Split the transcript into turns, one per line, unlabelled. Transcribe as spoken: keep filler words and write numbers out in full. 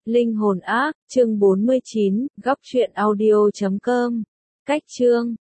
Linh hồn ác, chương bốn mươi chín, góc truyện audio chấm com. Cách chương